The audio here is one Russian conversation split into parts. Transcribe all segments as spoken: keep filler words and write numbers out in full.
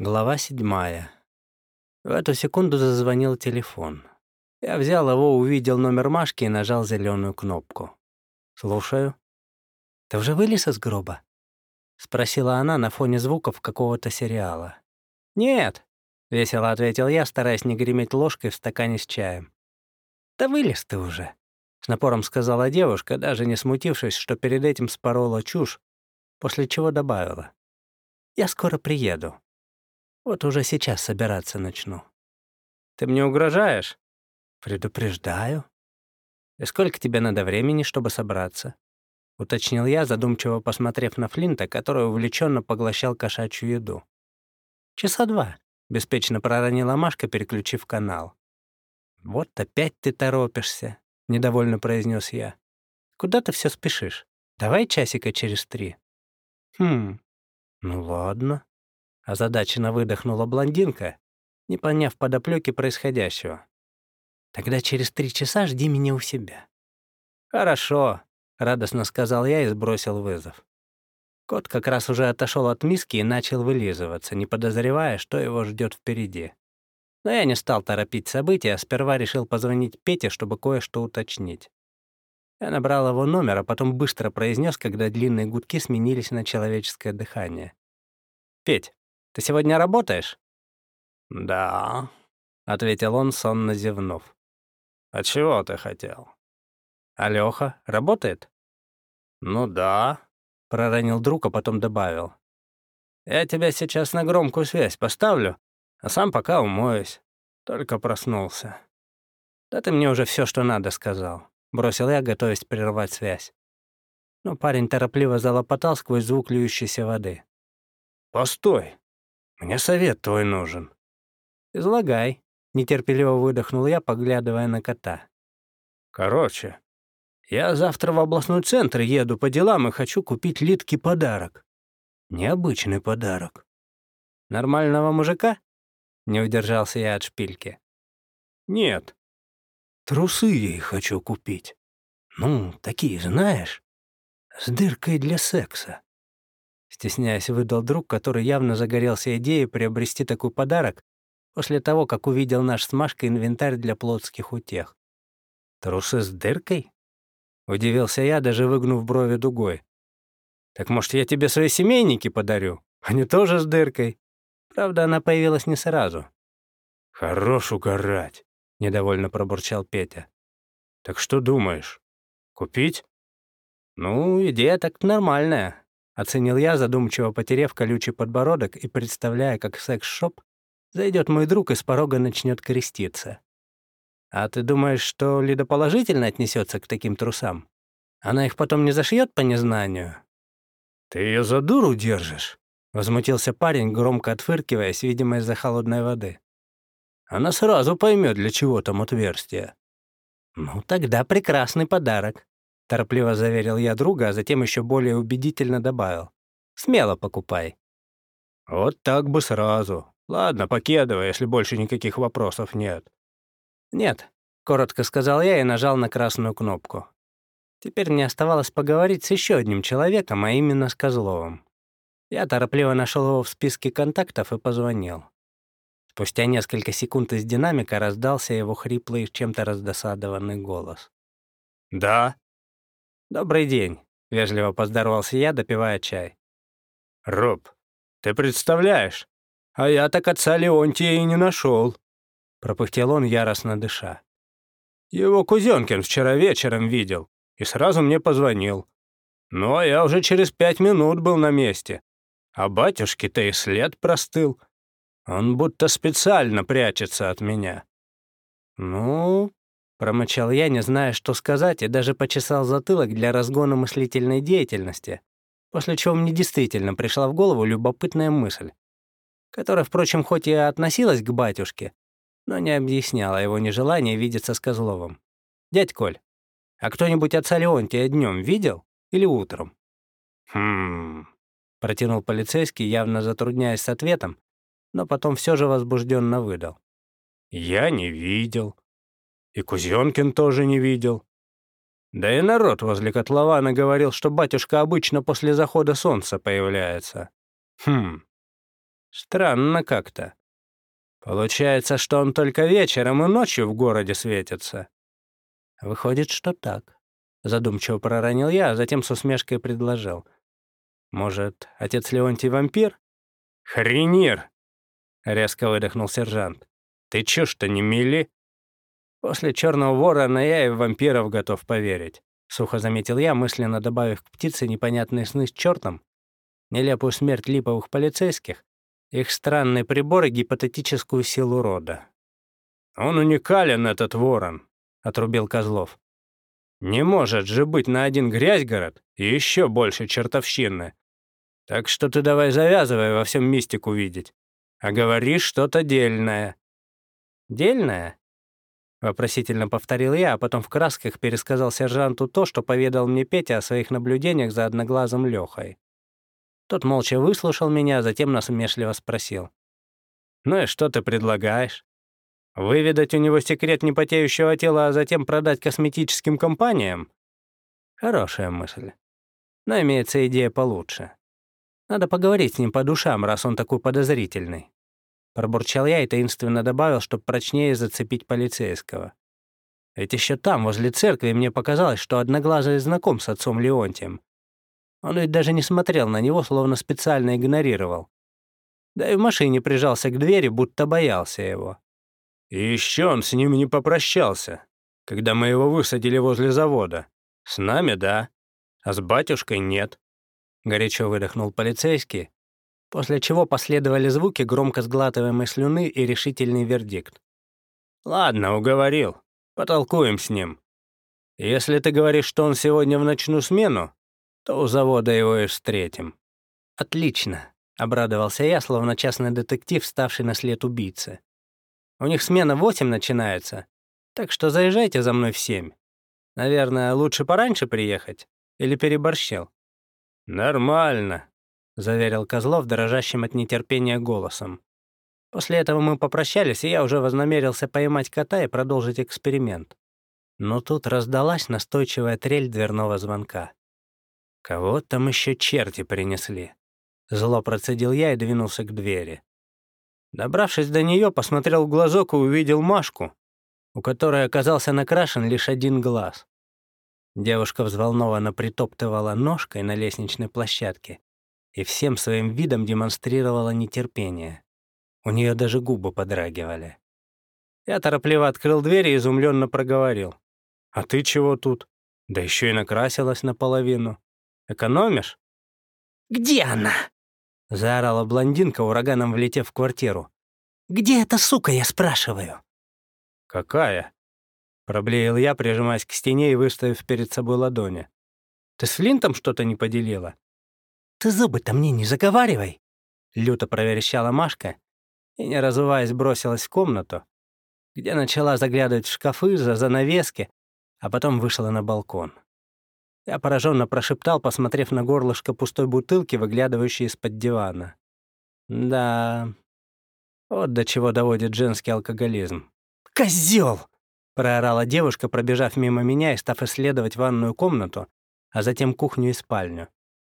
Глава седьмая. В эту секунду зазвонил телефон. Я взял его, увидел номер Машки и нажал зеленую кнопку. «Слушаю». «Ты уже вылез из гроба?» — спросила она на фоне звуков какого-то сериала. «Нет», — весело ответил я, стараясь не греметь ложкой в стакане с чаем. «Да вылез ты уже», — с напором сказала девушка, даже не смутившись, что перед этим спорола чушь, после чего добавила. «Я скоро приеду. Вот уже сейчас собираться начну». «Ты мне угрожаешь?» «Предупреждаю». «И сколько тебе надо времени, чтобы собраться?» — уточнил я, задумчиво посмотрев на Флинта, который увлеченно поглощал кошачью еду. «Часа два», — беспечно проронила Машка, переключив канал. «Вот опять ты торопишься», — недовольно произнес я. «Куда ты все спешишь? Давай часика через три». «Хм, ну ладно», — озадаченно выдохнула блондинка, не поняв подоплеки происходящего. «Тогда через три часа жди меня у себя». «Хорошо», — радостно сказал я и сбросил вызов. Кот как раз уже отошел от миски и начал вылизываться, не подозревая, что его ждет впереди. Но я не стал торопить события, а сперва решил позвонить Пете, чтобы кое-что уточнить. Я набрал его номер, а потом быстро произнес, когда длинные гудки сменились на человеческое дыхание. «Петь, ты сегодня работаешь?» «Да», — ответил он, сонно зевнув. «А чего ты хотел?» «А Лёха работает?» «Ну да», — проронил друг, а потом добавил. «Я тебя сейчас на громкую связь поставлю, а сам пока умоюсь. Только проснулся». «Да ты мне уже все, что надо, сказал», — бросил я, готовясь прервать связь. Но парень торопливо залопотал сквозь звук льющейся воды. «Постой, мне совет твой нужен». «Излагай», — нетерпеливо выдохнул я, поглядывая на кота. «Короче, я завтра в областной центр еду по делам и хочу купить Литке подарок. Необычный подарок». «Нормального мужика?» — не удержался я от шпильки. «Нет. Трусы ей хочу купить. Ну, такие, знаешь, с дыркой для секса». Стесняясь, выдал друг, который явно загорелся идеей приобрести такой подарок после того, как увидел наш с Машкой инвентарь для плотских утех. «Трусы с дыркой?» — удивился я, даже выгнув брови дугой. «Так, может, я тебе свои семейники подарю? Они тоже с дыркой». Правда, она появилась не сразу. «Хорош угорать», — недовольно пробурчал Петя. «Так что думаешь, купить?» «Ну, идея так нормальная», — оценил я, задумчиво потерев колючий подбородок и представляя, как в секс-шоп зайдет мой друг и с порога начнет креститься. «А ты думаешь, что Лида положительно отнесется к таким трусам? Она их потом не зашьет по незнанию?» «Ты ее за дуру держишь?» — возмутился парень, громко отфыркиваясь, видимо, из-за холодной воды. «Она сразу поймет, для чего там отверстие». «Ну, тогда прекрасный подарок», — торопливо заверил я друга, а затем еще более убедительно добавил. «Смело покупай». «Вот так бы сразу. Ладно, покедывай, если больше никаких вопросов нет». «Нет», — коротко сказал я и нажал на красную кнопку. Теперь мне оставалось поговорить с еще одним человеком, а именно с Козловым. Я торопливо нашел его в списке контактов и позвонил. Спустя несколько секунд из динамика раздался его хриплый, чем-то раздосадованный голос. «Да». «Добрый день», — вежливо поздоровался я, допивая чай. «Роб, ты представляешь, а я так отца Леонтия и не нашел», — пропыхтел он, яростно дыша. «Его Кузенкин вчера вечером видел и сразу мне позвонил. Ну, а я уже через пять минут был на месте, а батюшке-то и след простыл. Он будто специально прячется от меня». «Ну...» — промычал я, не зная, что сказать, и даже почесал затылок для разгона мыслительной деятельности, после чего мне действительно пришла в голову любопытная мысль, которая, впрочем, хоть и относилась к батюшке, но не объясняла его нежелание видеться с Козловым. «Дядь Коль, а кто-нибудь отца Леонтия днем видел или утром?» «Хм...» — протянул полицейский, явно затрудняясь с ответом, но потом все же возбужденно выдал. «Я не видел. И Кузенкин тоже не видел. Да и народ возле котлована говорил, что батюшка обычно после захода солнца появляется. Хм. Странно как-то. Получается, что он только вечером и ночью в городе светится. Выходит, что так. Задумчиво проронил я, а затем с усмешкой предложил. Может, отец Леонтий вампир? Хренир! Резко выдохнул сержант. Ты чё-что не мели? После черного ворона я и в вампиров готов поверить. Сухо заметил я, мысленно добавив к птице непонятные сны с чертом, нелепую смерть липовых полицейских, их странный прибор и гипотетическую силу рода. «Он уникален, этот ворон», — отрубил Козлов. «Не может же быть на один грязь-город и еще больше чертовщины. Так что ты давай завязывай во всем мистику видеть, а говори что-то дельное». «Дельное?» — вопросительно повторил я, а потом в красках пересказал сержанту то, что поведал мне Петя о своих наблюдениях за одноглазым Лёхой. Тот молча выслушал меня, а затем насмешливо спросил. «Ну и что ты предлагаешь? Выведать у него секрет непотеющего тела, а затем продать косметическим компаниям? Хорошая мысль. Но имеется идея получше. Надо поговорить с ним по душам, раз он такой подозрительный». Пробурчал я и таинственно добавил, чтобы прочнее зацепить полицейского. Ведь еще там, возле церкви, мне показалось, что Одноглазый знаком с отцом Леонтием. Он ведь даже не смотрел на него, словно специально игнорировал. Да и в машине прижался к двери, будто боялся его. И еще он с ним не попрощался, когда мы его высадили возле завода. С нами — да, а с батюшкой — нет. Горячо выдохнул полицейский, после чего последовали звуки громко сглатываемой слюны и решительный вердикт. «Ладно, уговорил. Потолкуем с ним. Если ты говоришь, что он сегодня в ночную смену, то у завода его и встретим». «Отлично», — обрадовался я, словно частный детектив, ставший на след убийцы. «У них смена в восемь начинается, так что заезжайте за мной в семь. Наверное, лучше пораньше приехать? Или переборщил?» «Нормально», — заверил Козлов дрожащим от нетерпения голосом. После этого мы попрощались, и я уже вознамерился поймать кота и продолжить эксперимент. Но тут раздалась настойчивая трель дверного звонка. «Кого там еще черти принесли?» Зло процедил я и двинулся к двери. Добравшись до нее, посмотрел в глазок и увидел Машку, у которой оказался накрашен лишь один глаз. Девушка взволнованно притоптывала ножкой на лестничной площадке и всем своим видом демонстрировала нетерпение. У нее даже губы подрагивали. Я торопливо открыл дверь и изумленно проговорил. «А ты чего тут? Да еще и накрасилась наполовину. Экономишь?» «Где она?» — заорала блондинка, ураганом влетев в квартиру. «Где эта сука, я спрашиваю?» «Какая?» — проблеял я, прижимаясь к стене и выставив перед собой ладони. «Ты с Флинтом что-то не поделила?» «Ты зубы-то мне не заговаривай!» — люто проверещала Машка и, не разуваясь, бросилась в комнату, где начала заглядывать в шкафы, за занавески, а потом вышла на балкон. Я пораженно прошептал, посмотрев на горлышко пустой бутылки, выглядывающей из-под дивана. «Да, вот до чего доводит женский алкоголизм». «Козёл!» — проорала девушка, пробежав мимо меня и став исследовать ванную комнату, а затем кухню и спальню.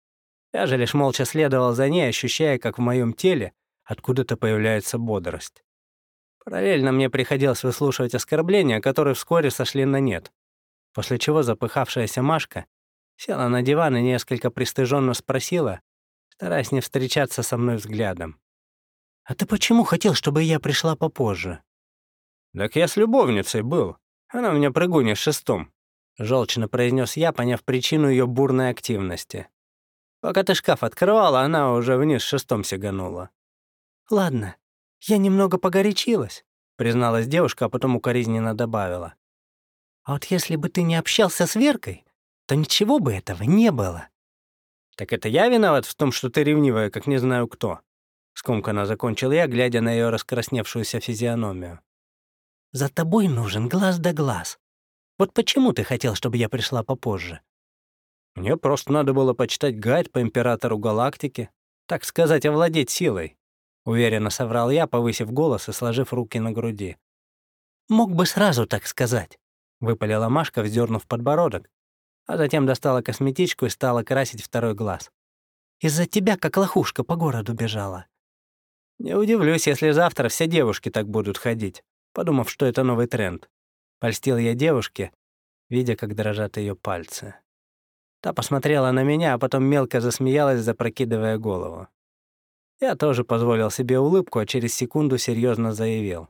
Я же лишь молча следовал за ней, ощущая, как в моем теле откуда-то появляется бодрость. Параллельно мне приходилось выслушивать оскорбления, которые вскоре сошли на нет, после чего запыхавшаяся Машка села на диван и несколько пристыженно спросила, стараясь не встречаться со мной взглядом. «А ты почему хотел, чтобы я пришла попозже?» «Так я с любовницей был. Она у меня прыгунья с шестом», — желчно произнес я, поняв причину ее бурной активности. «Пока ты шкаф открывала, она уже вниз шестом сиганула». «Ладно, я немного погорячилась», — призналась девушка, а потом укоризненно добавила. «А вот если бы ты не общался с Веркой, то ничего бы этого не было». «Так это я виноват в том, что ты ревнивая, как не знаю кто?» Скомканно закончил я, глядя на ее раскрасневшуюся физиономию. «За тобой нужен глаз да глаз. Вот почему ты хотел, чтобы я пришла попозже?» «Мне просто надо было почитать гайд по императору галактики, так сказать, овладеть силой», — уверенно соврал я, повысив голос и сложив руки на груди. «Мог бы сразу так сказать», — выпалила Машка, вздернув подбородок, а затем достала косметичку и стала красить второй глаз. «Из-за тебя, как лохушка, по городу бежала». Не удивлюсь, если завтра все девушки так будут ходить, подумав, что это новый тренд. Польстил я девушке, видя, как дрожат ее пальцы. Та посмотрела на меня, а потом мелко засмеялась, запрокидывая голову. Я тоже позволил себе улыбку, а через секунду серьезно заявил.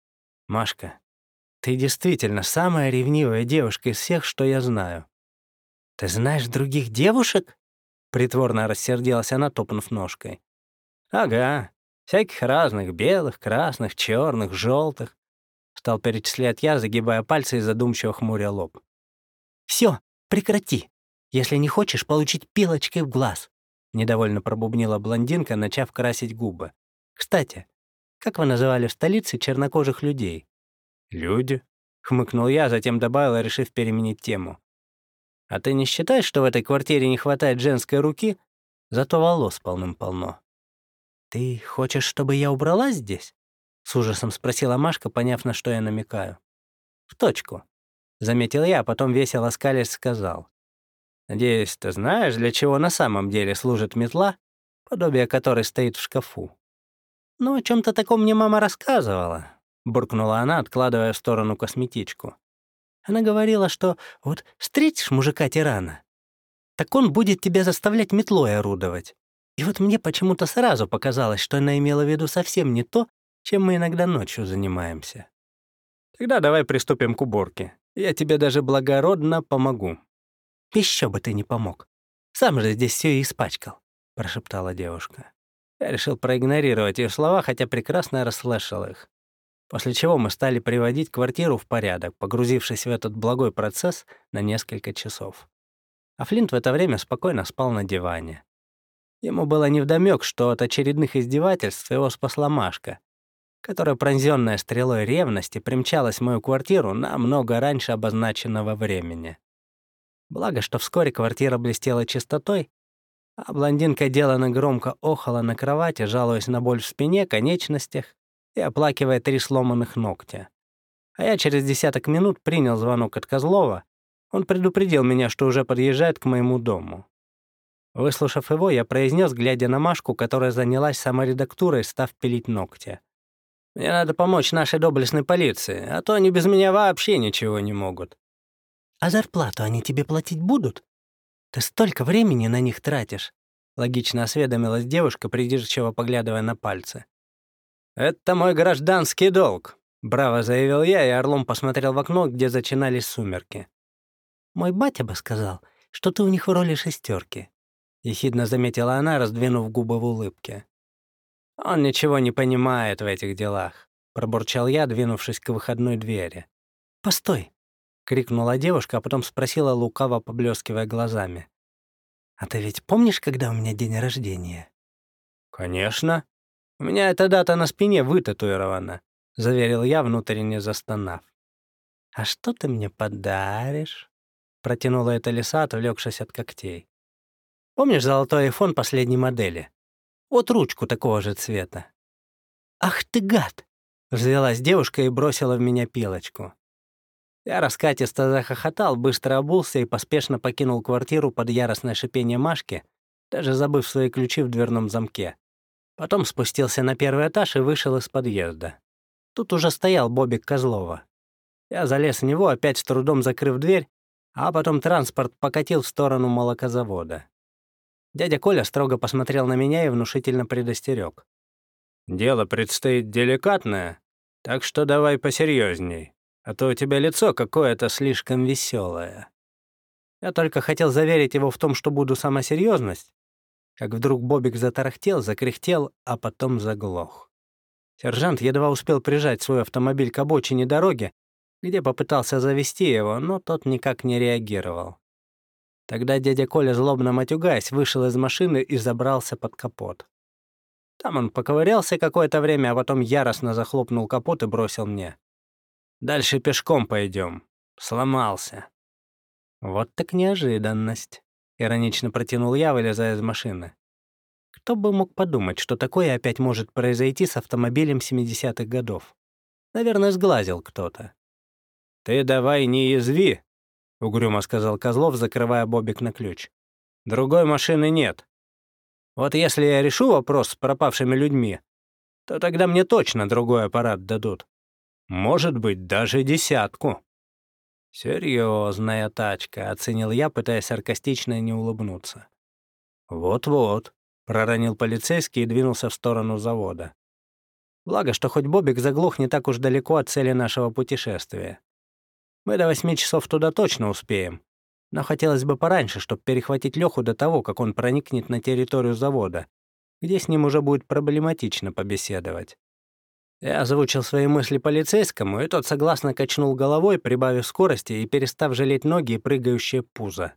«Машка, ты действительно самая ревнивая девушка из всех, что я знаю». «Ты знаешь других девушек?» Притворно рассердилась она, топнув ножкой. «Ага, всяких разных, белых, красных, черных, желтых», стал перечислять я, загибая пальцы и задумчиво хмуря лоб. «Все, прекрати, если не хочешь получить пилочкой в глаз», недовольно пробубнила блондинка, начав красить губы. «Кстати, как вы называли в столице чернокожих людей?» «Люди», — хмыкнул я, затем добавил, решив переменить тему. «А ты не считаешь, что в этой квартире не хватает женской руки, зато волос полным-полно?» «Ты хочешь, чтобы я убралась здесь?» — с ужасом спросила Машка, поняв, на что я намекаю. «В точку», — заметил я, а потом весело скалясь сказал. «Надеюсь, ты знаешь, для чего на самом деле служит метла, подобие которой стоит в шкафу?» «Ну, о чем-то таком мне мама рассказывала», — буркнула она, откладывая в сторону косметичку. «Она говорила, что вот встретишь мужика-тирана, так он будет тебя заставлять метлой орудовать. И вот мне почему-то сразу показалось, что она имела в виду совсем не то, чем мы иногда ночью занимаемся». «Тогда давай приступим к уборке. Я тебе даже благородно помогу». «Еще бы ты не помог. Сам же здесь все и испачкал», — прошептала девушка. Я решил проигнорировать ее слова, хотя прекрасно расслышал их. После чего мы стали приводить квартиру в порядок, погрузившись в этот благой процесс на несколько часов. А Флинт в это время спокойно спал на диване. Ему было невдомёк, что от очередных издевательств его спасла Машка, которая, пронзённая стрелой ревности, примчалась в мою квартиру намного раньше обозначенного времени. Благо, что вскоре квартира блестела чистотой, а блондинка делано громко охала на кровати, жалуясь на боль в спине, конечностях и оплакивая три сломанных ногтя. А я через десяток минут принял звонок от Козлова. Он предупредил меня, что уже подъезжает к моему дому. Выслушав его, я произнес, глядя на Машку, которая занялась саморедактурой, став пилить ногти. «Мне надо помочь нашей доблестной полиции, а то они без меня вообще ничего не могут». «А зарплату они тебе платить будут? Ты столько времени на них тратишь», — логично осведомилась девушка, придирчиво поглядывая на пальцы. «Это мой гражданский долг», — браво заявил я, и орлом посмотрел в окно, где начинались сумерки. «Мой батя бы сказал, что ты у них в роли шестерки», — ехидно заметила она, раздвинув губы в улыбке. «Он ничего не понимает в этих делах», — пробурчал я, двинувшись к выходной двери. «Постой», — крикнула девушка, а потом спросила, лукаво поблескивая глазами. «А ты ведь помнишь, когда у меня день рождения?» «Конечно. У меня эта дата на спине вытатуирована», — заверил я, внутренне застонав. «А что ты мне подаришь?» — протянула эта лиса, отвлекшись от когтей. «Помнишь золотой айфон последней модели? Вот ручку такого же цвета». «Ах ты гад!» — взвелась девушка и бросила в меня пилочку. Я раскатисто захохотал, быстро обулся и поспешно покинул квартиру под яростное шипение Машки, даже забыв свои ключи в дверном замке. Потом спустился на первый этаж и вышел из подъезда. Тут уже стоял Бобик Козлова. Я залез в него, опять с трудом закрыв дверь, а потом транспорт покатил в сторону молокозавода. Дядя Коля строго посмотрел на меня и внушительно предостерег. «Дело предстоит деликатное, так что давай посерьезней, а то у тебя лицо какое-то слишком веселое». Я только хотел заверить его в том, что буду сама серьезность, как вдруг Бобик затарахтел, закряхтел, а потом заглох. Сержант едва успел прижать свой автомобиль к обочине дороги, где попытался завести его, но тот никак не реагировал. Тогда дядя Коля, злобно матюгаясь, вышел из машины и забрался под капот. Там он поковырялся какое-то время, а потом яростно захлопнул капот и бросил мне. «Дальше пешком пойдем. Сломался». «Вот так неожиданность», — иронично протянул я, вылезая из машины. Кто бы мог подумать, что такое опять может произойти с автомобилем семидесятых годов? Наверное, сглазил кто-то. «Ты давай не язви», — угрюмо сказал Козлов, закрывая Бобик на ключ. «Другой машины нет. Вот если я решу вопрос с пропавшими людьми, то тогда мне точно другой аппарат дадут. Может быть, даже десятку». «Серьезная тачка», — оценил я, пытаясь саркастично не улыбнуться. «Вот-вот», — проронил полицейский и двинулся в сторону завода. Благо, что хоть Бобик заглох не так уж далеко от цели нашего путешествия. Мы до восьми часов туда точно успеем, но хотелось бы пораньше, чтобы перехватить Лёху до того, как он проникнет на территорию завода, где с ним уже будет проблематично побеседовать. Я озвучил свои мысли полицейскому, и тот согласно качнул головой, прибавив скорости и перестав жалеть ноги и прыгающее пузо.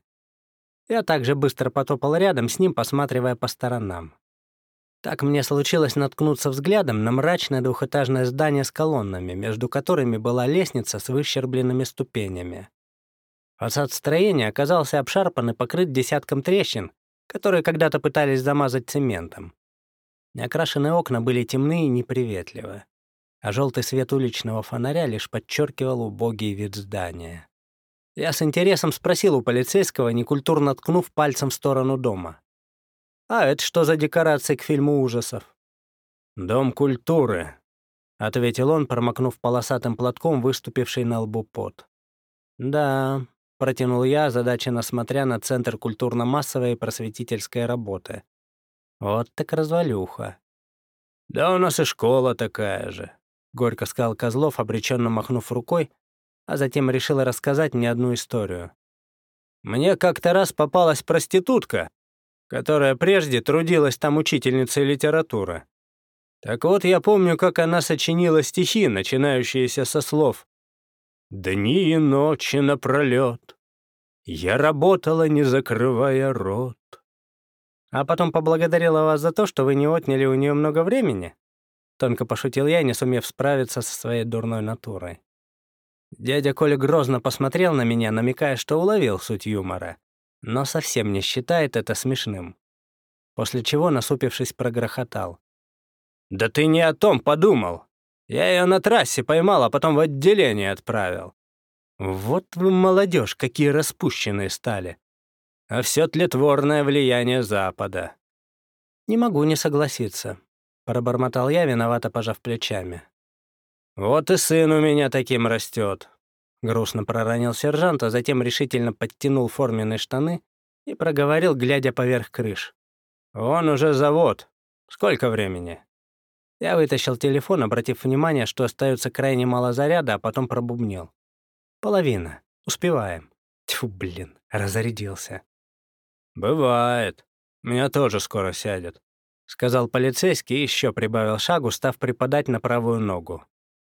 Я также быстро потопал рядом с ним, посматривая по сторонам. Так мне случилось наткнуться взглядом на мрачное двухэтажное здание с колоннами, между которыми была лестница с выщербленными ступенями. Фасад строения оказался обшарпан и покрыт десятком трещин, которые когда-то пытались замазать цементом. Неокрашенные окна были темны и неприветливы, а желтый свет уличного фонаря лишь подчеркивал убогий вид здания. Я с интересом спросил у полицейского, некультурно ткнув пальцем в сторону дома. «А это что за декорации к фильму ужасов?» «Дом культуры», — ответил он, промокнув полосатым платком выступивший на лбу пот. «Да», — протянул я, озадаченно смотря на Центр культурно-массовой и просветительской работы. «Вот так развалюха». «Да у нас и школа такая же», — горько сказал Козлов, обреченно махнув рукой, а затем решил рассказать мне одну историю. «Мне как-то раз попалась проститутка, которая прежде трудилась там учительницей литературы. Так вот, я помню, как она сочинила стихи, начинающиеся со слов «Дни и ночи напролёт, я работала, не закрывая рот». А потом поблагодарила вас за то, что вы не отняли у нее много времени? Тонко пошутил я, не сумев справиться со своей дурной натурой. Дядя Коля грозно посмотрел на меня, намекая, что уловил суть юмора, но совсем не считает это смешным. После чего, насупившись, прогрохотал. «Да ты не о том подумал. Я ее на трассе поймал, а потом в отделение отправил. Вот вы, молодежь, какие распущенные стали. А все тлетворное влияние Запада». «Не могу не согласиться», — пробормотал я, виновато пожав плечами. «Вот и сын у меня таким растет», — грустно проронил сержант, а затем решительно подтянул форменные штаны и проговорил, глядя поверх крыш. «Вон уже завод. Сколько времени?» Я вытащил телефон, обратив внимание, что остается крайне мало заряда, а потом пробубнил. «Половина. Успеваем». Тьфу, блин, разрядился. «Бывает. Меня тоже скоро сядет», — сказал полицейский и еще прибавил шагу, став припадать на правую ногу.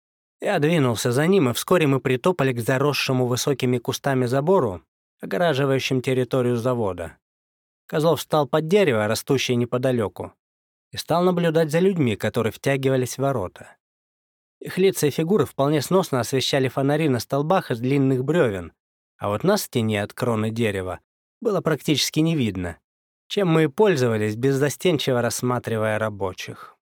Я двинулся за ним, и вскоре мы притопали к заросшему высокими кустами забору, огораживающим территорию завода. Козлов встал под дерево, растущее неподалеку, и стал наблюдать за людьми, которые втягивались в ворота. Их лица и фигуры вполне сносно освещали фонари на столбах из длинных бревен, а вот нас в тени от кроны дерева было практически не видно, чем мы и пользовались, беззастенчиво рассматривая рабочих.